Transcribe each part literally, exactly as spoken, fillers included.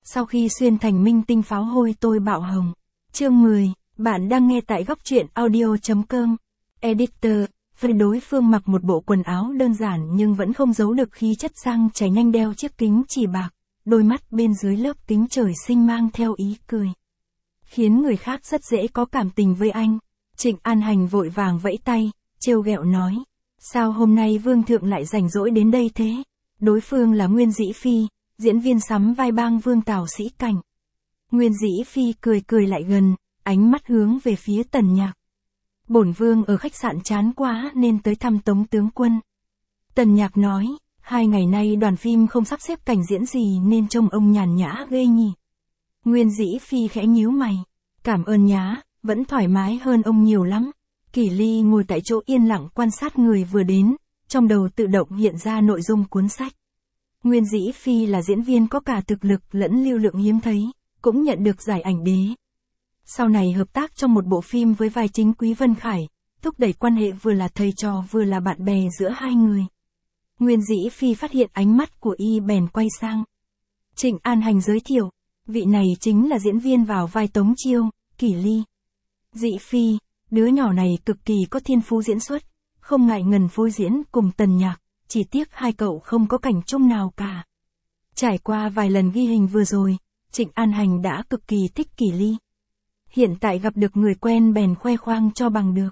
Sau khi xuyên thành minh tinh pháo hôi tôi bạo hồng. Chương mười, bạn đang nghe tại góc truyện audio.com. Editor, với đối phương mặc một bộ quần áo đơn giản nhưng vẫn không giấu được khí chất sang chảy nhanh, đeo chiếc kính chỉ bạc, đôi mắt bên dưới lớp kính trời sinh mang theo ý cười, khiến người khác rất dễ có cảm tình với anh. Trịnh An Hành vội vàng vẫy tay, trêu ghẹo nói, sao hôm nay Vương Thượng lại rảnh rỗi đến đây thế? Đối phương là Nguyên Dĩ Phi, diễn viên sắm vai bang vương Tào Sĩ Cảnh. Nguyên Dĩ Phi cười cười lại gần, ánh mắt hướng về phía Tần Nhạc. Bổn vương ở khách sạn chán quá nên tới thăm Tống tướng quân. Tần Nhạc nói, hai ngày nay đoàn phim không sắp xếp cảnh diễn gì nên trông ông nhàn nhã ghê nhỉ. Nguyên Dĩ Phi khẽ nhíu mày, cảm ơn nhá, vẫn thoải mái hơn ông nhiều lắm. Kỷ Ly ngồi tại chỗ yên lặng quan sát người vừa đến, trong đầu tự động hiện ra nội dung cuốn sách. Nguyên Dĩ Phi là diễn viên có cả thực lực lẫn lưu lượng hiếm thấy, cũng nhận được giải ảnh đế. Sau này hợp tác trong một bộ phim với vai chính Quý Vân Khải, thúc đẩy quan hệ vừa là thầy trò vừa là bạn bè giữa hai người. Nguyên Dĩ Phi phát hiện ánh mắt của y bèn quay sang. Trịnh An Hành giới thiệu, vị này chính là diễn viên vào vai Tống Chiêu, Kỷ Ly. Dĩ Phi, đứa nhỏ này cực kỳ có thiên phú diễn xuất, không ngại ngần phối diễn cùng Tần Nhạc, chỉ tiếc hai cậu không có cảnh chung nào cả. Trải qua vài lần ghi hình vừa rồi, Trịnh An Hành đã cực kỳ thích Kỷ Ly. Hiện tại gặp được người quen bèn khoe khoang cho bằng được.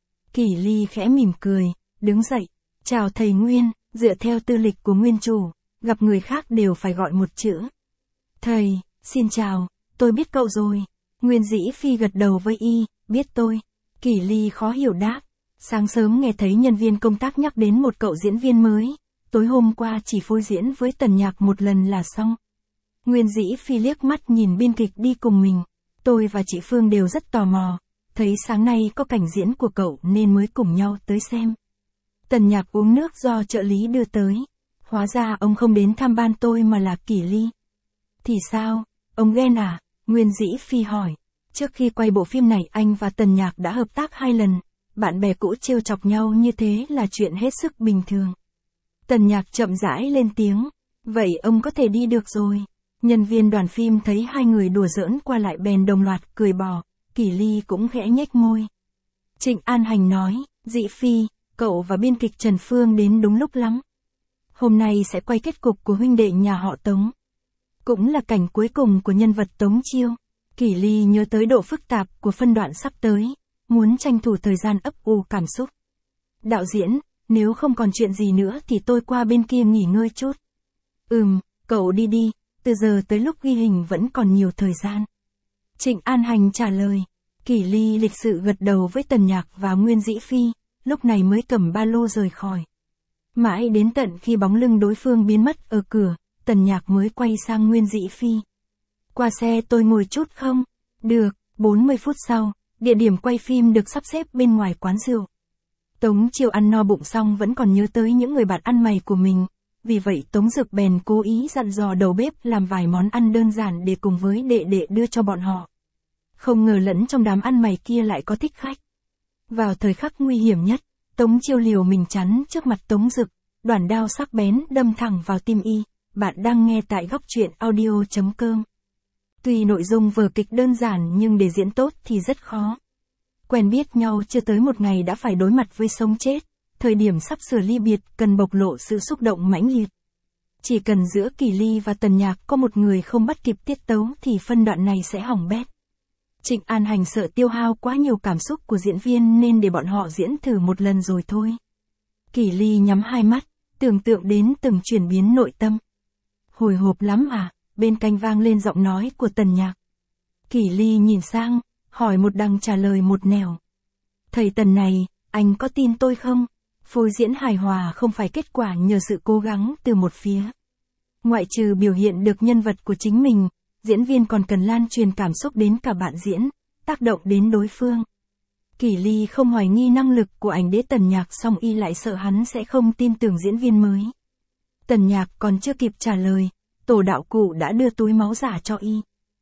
Kỷ Ly khẽ mỉm cười, đứng dậy, chào thầy Nguyên, dựa theo tư lịch của nguyên chủ, gặp người khác đều phải gọi một chữ. Thầy, xin chào, tôi biết cậu rồi. Nguyên Dĩ Phi gật đầu với y, biết tôi. Kỷ Ly khó hiểu đáp, sáng sớm nghe thấy nhân viên công tác nhắc đến một cậu diễn viên mới, tối hôm qua chỉ phối diễn với Tần Nhạc một lần là xong. Nguyên Dĩ Phi liếc mắt nhìn biên kịch đi cùng mình, tôi và chị Phương đều rất tò mò, thấy sáng nay có cảnh diễn của cậu nên mới cùng nhau tới xem. Tần Nhạc uống nước do trợ lý đưa tới, hóa ra ông không đến thăm ban tôi mà là Kỷ Ly. Thì sao, ông ghen à? Nguyên Dĩ Phi hỏi. Trước khi quay bộ phim này anh và Tần Nhạc đã hợp tác hai lần, bạn bè cũ trêu chọc nhau như thế là chuyện hết sức bình thường. Tần Nhạc chậm rãi lên tiếng, vậy ông có thể đi được rồi. Nhân viên đoàn phim thấy hai người đùa giỡn qua lại bèn đồng loạt cười bỏ, Kỷ Ly cũng khẽ nhếch môi. Trịnh An Hành nói, Dĩ Phi, cậu và biên kịch Trần Phương đến đúng lúc lắm. Hôm nay sẽ quay kết cục của huynh đệ nhà họ Tống. Cũng là cảnh cuối cùng của nhân vật Tống Chiêu. Kỷ Ly nhớ tới độ phức tạp của phân đoạn sắp tới, muốn tranh thủ thời gian ấp ủ cảm xúc. Đạo diễn, nếu không còn chuyện gì nữa thì tôi qua bên kia nghỉ ngơi chút. Ừm, cậu đi đi, từ giờ tới lúc ghi hình vẫn còn nhiều thời gian. Trịnh An Hành trả lời. Kỷ Ly lịch sự gật đầu với Tần Nhạc và Nguyên Dĩ Phi, lúc này mới cầm ba lô rời khỏi. Mãi đến tận khi bóng lưng đối phương biến mất ở cửa, Tần Nhạc mới quay sang Nguyên Dĩ Phi. Qua xe tôi ngồi chút không? Được, bốn mươi phút sau, địa điểm quay phim được sắp xếp bên ngoài quán rượu. Tống Chiêu ăn no bụng xong vẫn còn nhớ tới những người bạn ăn mày của mình, vì vậy Tống Dực bèn cố ý dặn dò đầu bếp làm vài món ăn đơn giản để cùng với đệ đệ đưa cho bọn họ. Không ngờ lẫn trong đám ăn mày kia lại có thích khách. Vào thời khắc nguy hiểm nhất, Tống Chiêu liều mình chắn trước mặt Tống Dực, đoản đao sắc bén đâm thẳng vào tim y. Bạn đang nghe tại góc truyện audio.com. Tuy nội dung vở kịch đơn giản nhưng để diễn tốt thì rất khó. Quen biết nhau chưa tới một ngày đã phải đối mặt với sống chết, thời điểm sắp sửa ly biệt cần bộc lộ sự xúc động mãnh liệt. Chỉ cần giữa Kỷ Ly và Tần Nhạc có một người không bắt kịp tiết tấu thì phân đoạn này sẽ hỏng bét. Trịnh An Hành sợ tiêu hao quá nhiều cảm xúc của diễn viên nên để bọn họ diễn thử một lần rồi thôi. Kỷ Ly nhắm hai mắt, tưởng tượng đến từng chuyển biến nội tâm. Hồi hộp lắm à? Bên cạnh vang lên giọng nói của Tần Nhạc. Kỷ Ly nhìn sang, hỏi một đằng trả lời một nẻo. Thầy Tần này, anh có tin tôi không? Phối diễn hài hòa không phải kết quả nhờ sự cố gắng từ một phía. Ngoại trừ biểu hiện được nhân vật của chính mình, diễn viên còn cần lan truyền cảm xúc đến cả bạn diễn, tác động đến đối phương. Kỷ Ly không hoài nghi năng lực của ảnh đế Tần Nhạc, song y lại sợ hắn sẽ không tin tưởng diễn viên mới. Tần Nhạc còn chưa kịp trả lời, tổ đạo cụ đã đưa túi máu giả cho y.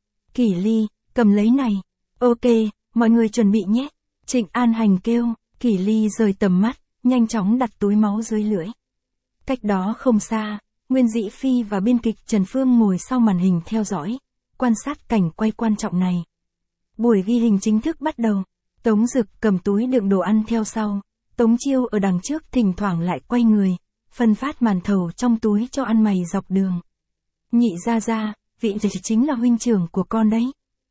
Kỷ Ly, cầm lấy này. Ok, mọi người chuẩn bị nhé. Trịnh An Hành kêu. Kỷ Ly rời tầm mắt, nhanh chóng đặt túi máu dưới lưỡi. Cách đó không xa, Nguyên Dĩ Phi và biên kịch Trần Phương ngồi sau màn hình theo dõi, quan sát cảnh quay quan trọng này. Buổi ghi hình chính thức bắt đầu. Tống Dực cầm túi đựng đồ ăn theo sau. Tống Chiêu ở đằng trước thỉnh thoảng lại quay người, phân phát màn thầu trong túi cho ăn mày dọc đường. Nhị gia gia, vị này chính là huynh trưởng của con đấy.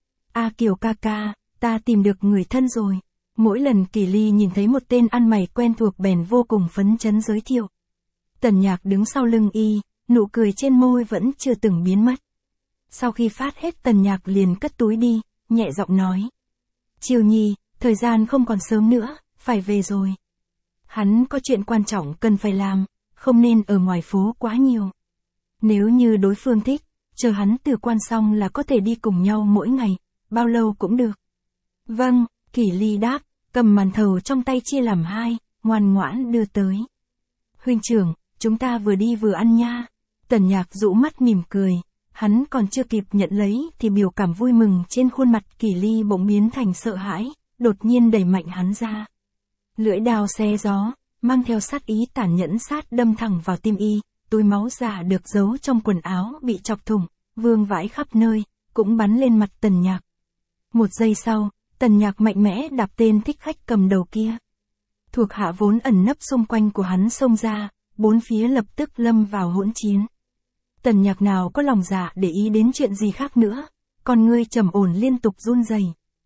A Kiều ca ca, ta tìm được người thân rồi. Mỗi lần Kỳ Ly nhìn thấy một tên ăn mày quen thuộc bèn vô cùng phấn chấn giới thiệu. Tần Nhạc đứng sau lưng y, nụ cười trên môi vẫn chưa từng biến mất. Sau khi phát hết Tần Nhạc liền cất túi đi, nhẹ giọng nói. Chiêu Nhi, thời gian không còn sớm nữa, phải về rồi. Hắn có chuyện quan trọng cần phải làm, không nên ở ngoài phố quá nhiều. Nếu như đối phương thích, chờ hắn từ quan xong là có thể đi cùng nhau mỗi ngày, bao lâu cũng được. Vâng, Kỳ Ly đáp, cầm màn thầu trong tay chia làm hai, ngoan ngoãn đưa tới. Huynh trưởng, chúng ta vừa đi vừa ăn nha. Tần Nhạc dụ mắt mỉm cười, hắn còn chưa kịp nhận lấy thì biểu cảm vui mừng trên khuôn mặt Kỳ Ly bỗng biến thành sợ hãi, đột nhiên đẩy mạnh hắn ra. Lưỡi đao xé gió, mang theo sát ý tàn nhẫn sát đâm thẳng vào tim y, túi máu giả được giấu trong quần áo bị chọc thủng, vương vãi khắp nơi, cũng bắn lên mặt Tần Nhạc. Một giây sau, Tần Nhạc mạnh mẽ đạp tên thích khách cầm đầu kia. Thuộc hạ vốn ẩn nấp xung quanh của hắn xông ra, bốn phía lập tức lâm vào hỗn chiến. Tần Nhạc nào có lòng dạ để ý đến chuyện gì khác nữa, còn ngươi trầm ổn liên tục run rẩy.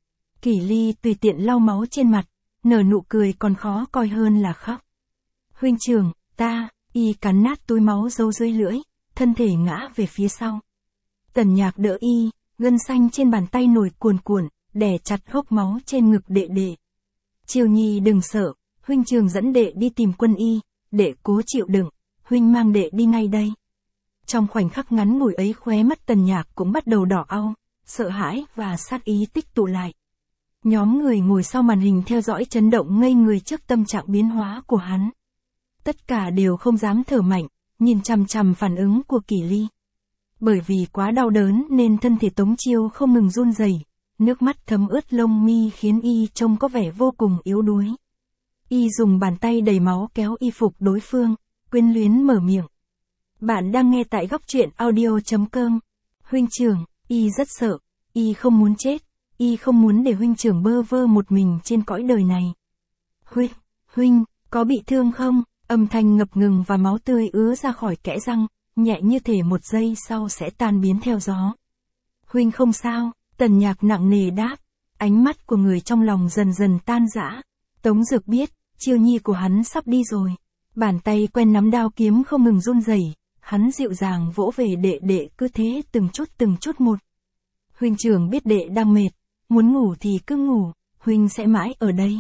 Kỳ Ly tùy tiện lau máu trên mặt, nở nụ cười còn khó coi hơn là khóc. Huynh trưởng, ta, y cắn nát túi máu giấu dưới lưỡi, thân thể ngã về phía sau. Tần Nhạc đỡ y, gân xanh trên bàn tay nổi cuồn cuộn, đè chặt hốc máu trên ngực đệ đệ. Chiêu Nhi đừng sợ, huynh trưởng dẫn đệ đi tìm quân y, đệ cố chịu đựng, huynh mang đệ đi ngay đây. Trong khoảnh khắc ngắn ngủi ấy khóe mắt Tần Nhạc cũng bắt đầu đỏ au, sợ hãi và sát ý tích tụ lại. Nhóm người ngồi sau màn hình theo dõi chấn động ngây người trước tâm trạng biến hóa của hắn. Tất cả đều không dám thở mạnh, nhìn chằm chằm phản ứng của Kỳ Ly. Bởi vì quá đau đớn nên thân thể Tống Chiêu không ngừng run rẩy, nước mắt thấm ướt lông mi khiến y trông có vẻ vô cùng yếu đuối. Y dùng bàn tay đầy máu kéo y phục đối phương, quyến luyến mở miệng. Bạn đang nghe tại góc truyện audio chấm com. Huynh trưởng, y rất sợ, y không muốn chết, y không muốn để huynh trưởng bơ vơ một mình trên cõi đời này. Huynh, huynh, có bị thương không? Âm thanh ngập ngừng và máu tươi ứa ra khỏi kẽ răng, nhẹ như thể một giây sau sẽ tan biến theo gió. Huynh không sao, Tần Nhạc nặng nề đáp, ánh mắt của người trong lòng dần dần tan rã. Tống Dực biết, Chiêu Nhi của hắn sắp đi rồi. Bàn tay quen nắm đao kiếm không ngừng run rẩy, hắn dịu dàng vỗ về đệ đệ cứ thế từng chút từng chút một. Huynh trưởng biết đệ đang mệt, muốn ngủ thì cứ ngủ, huynh sẽ mãi ở đây.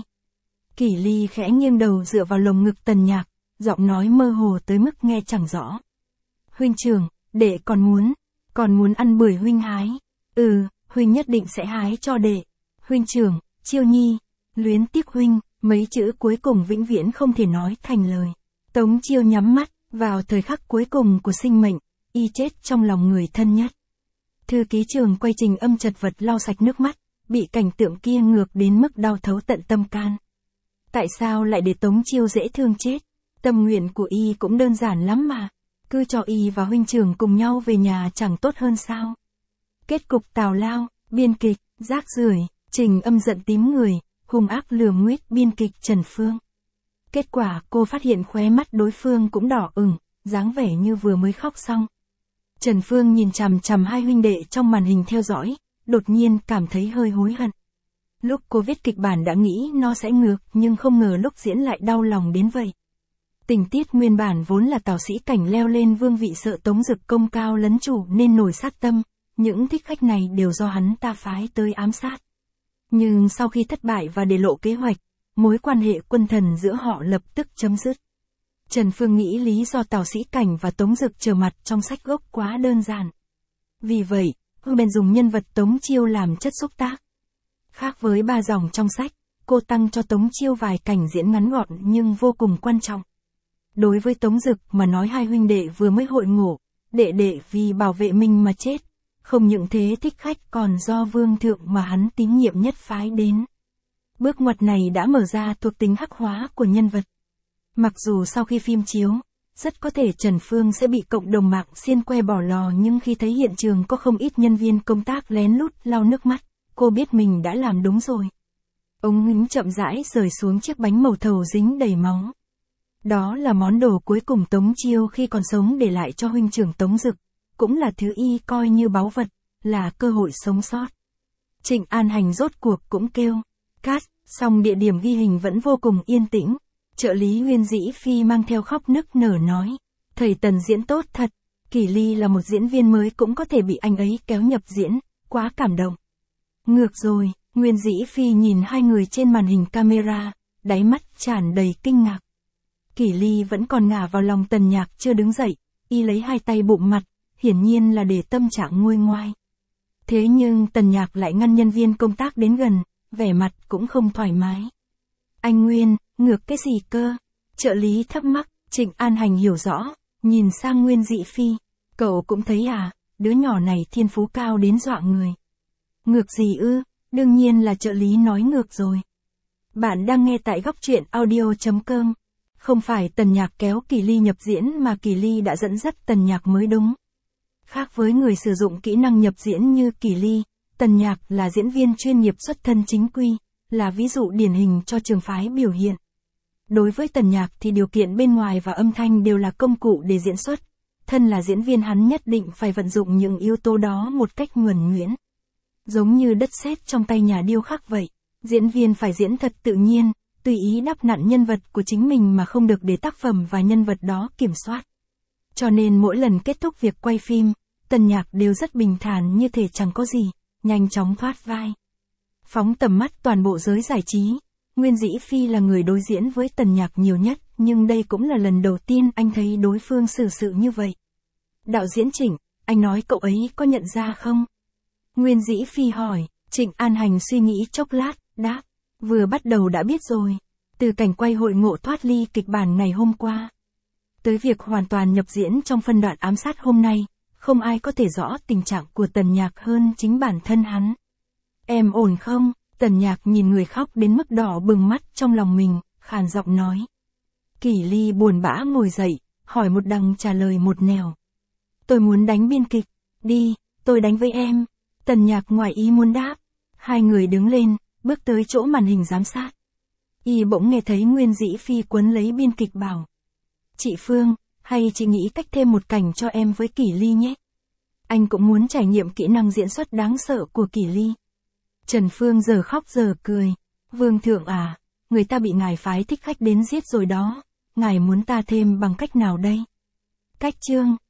Kỳ Ly khẽ nghiêng đầu dựa vào lồng ngực Tần Nhạc, giọng nói mơ hồ tới mức nghe chẳng rõ. Huynh trưởng, đệ còn muốn, còn muốn ăn bưởi huynh hái. Ừ, huynh nhất định sẽ hái cho đệ. Huynh trưởng, Chiêu Nhi, luyến tiếc huynh, mấy chữ cuối cùng vĩnh viễn không thể nói thành lời. Tống Chiêu nhắm mắt, vào thời khắc cuối cùng của sinh mệnh, y chết trong lòng người thân nhất. Thư ký Trường quay trình âm chật vật lau sạch nước mắt, bị cảnh tượng kia ngược đến mức đau thấu tận tâm can. Tại sao lại để Tống Chiêu dễ thương chết? Tâm nguyện của y cũng đơn giản lắm mà. Cứ cho y và huynh trưởng cùng nhau về nhà chẳng tốt hơn sao? Kết cục tào lao, biên kịch, rác rưởi, trình âm giận tím người, hung ác lừa nguyết biên kịch Trần Phương. Kết quả cô phát hiện khóe mắt đối phương cũng đỏ ửng, dáng vẻ như vừa mới khóc xong. Trần Phương nhìn chằm chằm hai huynh đệ trong màn hình theo dõi, đột nhiên cảm thấy hơi hối hận. Lúc cô viết kịch bản đã nghĩ nó sẽ ngược nhưng không ngờ lúc diễn lại đau lòng đến vậy. Tình tiết nguyên bản vốn là Tào Sĩ Cảnh leo lên vương vị sợ Tống Dực công cao lấn chủ nên nổi sát tâm, những thích khách này đều do hắn ta phái tới ám sát. Nhưng sau khi thất bại và để lộ kế hoạch, mối quan hệ quân thần giữa họ lập tức chấm dứt. Trần Phương nghĩ lý do Tào Sĩ Cảnh và Tống Dực trở mặt trong sách gốc quá đơn giản. Vì vậy, cô bèn dùng nhân vật Tống Chiêu làm chất xúc tác. Khác với ba dòng trong sách, cô tăng cho Tống Chiêu vài cảnh diễn ngắn gọn nhưng vô cùng quan trọng. Đối với Tống Dực mà nói hai huynh đệ vừa mới hội ngộ, đệ đệ vì bảo vệ mình mà chết. Không những thế thích khách còn do vương thượng mà hắn tín nhiệm nhất phái đến. Bước ngoặt này đã mở ra thuộc tính hắc hóa của nhân vật. Mặc dù sau khi phim chiếu, rất có thể Trần Phương sẽ bị cộng đồng mạng xiên que bỏ lò, nhưng khi thấy hiện trường có không ít nhân viên công tác lén lút lau nước mắt, cô biết mình đã làm đúng rồi. Ống kính chậm rãi rời xuống chiếc bánh màu thầu dính đầy máu. Đó là món đồ cuối cùng Tống Chiêu khi còn sống để lại cho huynh trưởng Tống Dực, cũng là thứ y coi như báu vật, là cơ hội sống sót. Trịnh An Hành rốt cuộc cũng kêu cắt, song địa điểm ghi hình vẫn vô cùng yên tĩnh. Trợ lý Nguyên Dĩ Phi mang theo khóc nức nở nói, thầy Tần diễn tốt thật, Kỷ Ly là một diễn viên mới cũng có thể bị anh ấy kéo nhập diễn, quá cảm động. Ngược rồi, Nguyên Dĩ Phi nhìn hai người trên màn hình camera, đáy mắt tràn đầy kinh ngạc. Kỷ Ly vẫn còn ngả vào lòng Tần Nhạc chưa đứng dậy, y lấy hai tay bụm mặt, hiển nhiên là để tâm trạng nguôi ngoai. Thế nhưng Tần Nhạc lại ngăn nhân viên công tác đến gần, vẻ mặt cũng không thoải mái. Anh Nguyên, ngược cái gì cơ? Trợ lý thắc mắc, Trịnh An Hành hiểu rõ, nhìn sang Nguyên Dĩ Phi. Cậu cũng thấy à, đứa nhỏ này thiên phú cao đến dọa người. Ngược gì ư? Đương nhiên là trợ lý nói ngược rồi. Bạn đang nghe tại góc truyện audio chấm com. Không phải Tần Nhạc kéo Kỷ Ly nhập diễn mà Kỷ Ly đã dẫn dắt Tần Nhạc mới đúng. Khác với người sử dụng kỹ năng nhập diễn như Kỷ Ly, Tần Nhạc là diễn viên chuyên nghiệp xuất thân chính quy, là ví dụ điển hình cho trường phái biểu hiện. Đối với Tần Nhạc thì điều kiện bên ngoài và âm thanh đều là công cụ để diễn xuất. Thân là diễn viên hắn nhất định phải vận dụng những yếu tố đó một cách nhuần nhuyễn. Giống như đất sét trong tay nhà điêu khắc vậy, diễn viên phải diễn thật tự nhiên, tùy ý đắp nặn nhân vật của chính mình mà không được để tác phẩm và nhân vật đó kiểm soát. Cho nên mỗi lần kết thúc việc quay phim, Tần Nhạc đều rất bình thản như thể chẳng có gì, nhanh chóng thoát vai. Phóng tầm mắt toàn bộ giới giải trí, Nguyên Dĩ Phi là người đối diễn với Tần Nhạc nhiều nhất, nhưng đây cũng là lần đầu tiên anh thấy đối phương xử sự như vậy. Đạo diễn Trịnh, anh nói cậu ấy có nhận ra không? Nguyên Dĩ Phi hỏi, Trịnh An Hành suy nghĩ chốc lát, đáp, vừa bắt đầu đã biết rồi, từ cảnh quay hội ngộ thoát ly kịch bản ngày hôm qua. Tới việc hoàn toàn nhập diễn trong phân đoạn ám sát hôm nay, không ai có thể rõ tình trạng của Tần Nhạc hơn chính bản thân hắn. Em ổn không? Tần Nhạc nhìn người khóc đến mức đỏ bừng mắt trong lòng mình, khàn giọng nói. Kỷ Ly buồn bã ngồi dậy, hỏi một đằng trả lời một nẻo. Tôi muốn đánh biên kịch, đi, tôi đánh với em. Tần Nhạc ngoài ý muốn đáp. Hai người đứng lên, bước tới chỗ màn hình giám sát. Y bỗng nghe thấy Nguyên Dĩ Phi quấn lấy biên kịch bảo. Chị Phương, hay chị nghĩ cách thêm một cảnh cho em với Kỷ Ly nhé. Anh cũng muốn trải nghiệm kỹ năng diễn xuất đáng sợ của Kỷ Ly. Trần Phương giờ khóc giờ cười. Vương thượng à, người ta bị ngài phái thích khách đến giết rồi đó. Ngài muốn ta thêm bằng cách nào đây? Cách chương.